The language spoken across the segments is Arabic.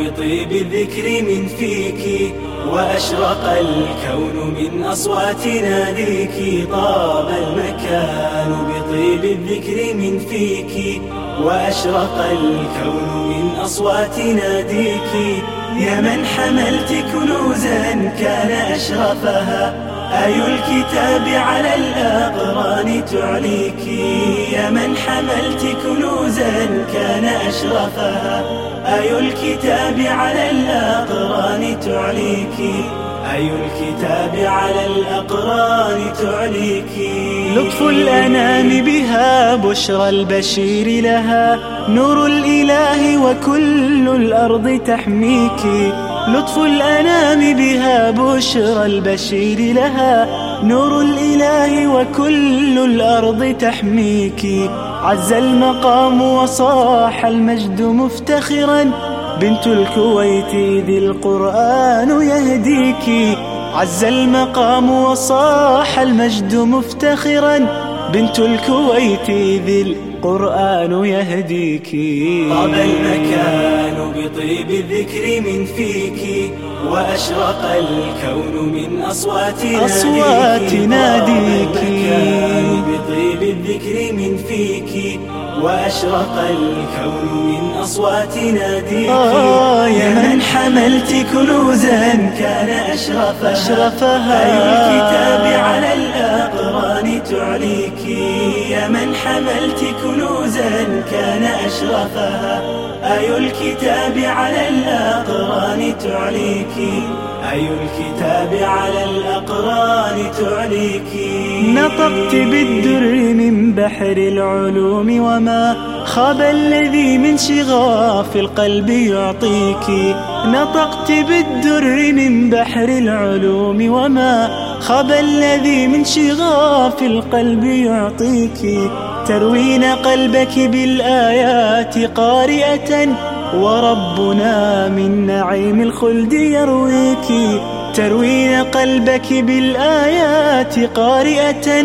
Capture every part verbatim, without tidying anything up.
بطيب الذكر من فيك، وأشرق الكون من أصوات ناديك. طاب المكان بطيب الذكر من فيك، وأشرق الكون من أصوات ناديك. يا من حملت كنوزا كان أشرفها آي الكتاب على الأقران تعليك. يا من حملت كنوزا كان أشرفها آي الكتاب على الأقران تعليك. أي الكتاب على الأقران تعليك. لطف الأنام بها بشرى البشير لها نور الإله وكل الأرض تحميك. لطف الأنام بها بشرى البشير لها نور الإله وكل الأرض تحميك. عز المقام وصاح المجد مفتخرا بنت الكويت ذي القرآن يهديك. عز المقام وصاح المجد مفتخرا بنت الكويت ذي القرآن يهديك. طاب المكان بطيب الذكر من فيك، وأشرق الكون من أصوات أصوات ناديك. طاب المكان بطيب الذكر من فيك، وأشرق الكون من أصوات ناديك. آه يا من حملت كنوزا كان أشرفها أشرفها آي الكتاب على الأقران تعليك. يا من حملت كنوزا كان أشرفها آي الكتاب على الأقران تعليك. أي الكتاب على الأقران تعليك. نطقت بالدر من بحر العلوم وما خاب الذي من شغاف القلب يعطيك. نطقت بالدر من بحر العلوم وما خاب الذي من شغاف القلب يعطيك. تروين قلبك بالآيات قارئة وربنا من نعيم الخلد يرويك. تروين قلبك بالآيات قارئة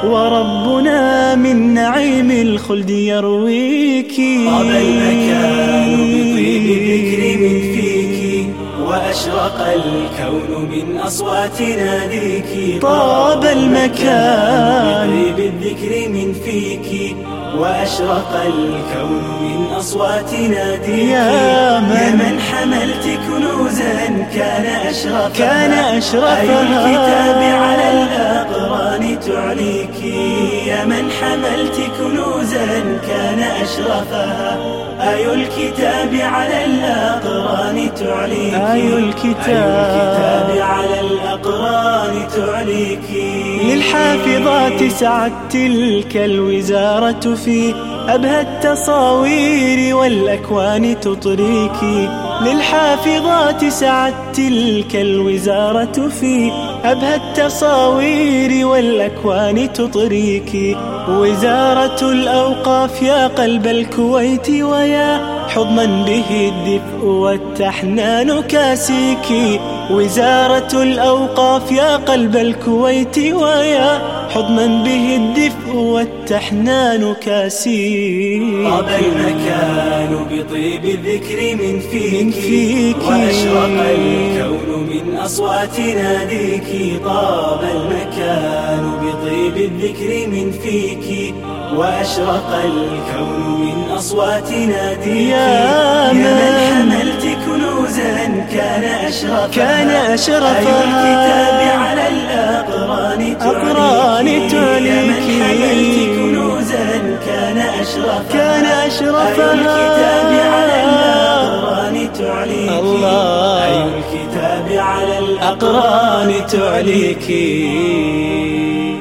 وربنا من نعيم الخلد يرويك. طاب المكان بطيب الذكر من فيك، وأشرق الكون من أصوات ناديك. طاب المكان بطيب الذكر من فيك، وأشرق الكون من أصوات ناديك. يا من, يا من حملت كنوزا كان أشرفها كان أشرفها آي الكتاب على الأقران تعليك. يا من حملت كنوزا كان أشرفها آي الكتاب على الأقران تعليك. آي الكتاب على الأقران تعليك. للحافظات سعت تلك الوزارة في أبهى التصاوير والأكوان تطريك. للحافظات سعت تلك الوزارة في أبهى التصاوير والأكوان تطريك. وزارة الأوقاف يا قلب الكويت ويا حضنا به الدفء والتحنان كاسيك. وزارة الأوقاف يا قلب الكويت ويا حضنا به الدفء والتحنان كاسيك. طاب المكان بطيب الذكر من فيك, من فيك وأشرق الكون من أصوات ناديك. طاب المكان بطيب الذكر من فيك، وأشرق الكون من أصوات ناديك. يا من حملت كنوزا كان أشرفها كان أشرفها آي الكتاب على الأقران تعليك. يا من حملت كنوزا كان أشرفها كان أشرفها آي الكتاب على الأقران تعليك. الله آي الكتاب على الأقران تعليك.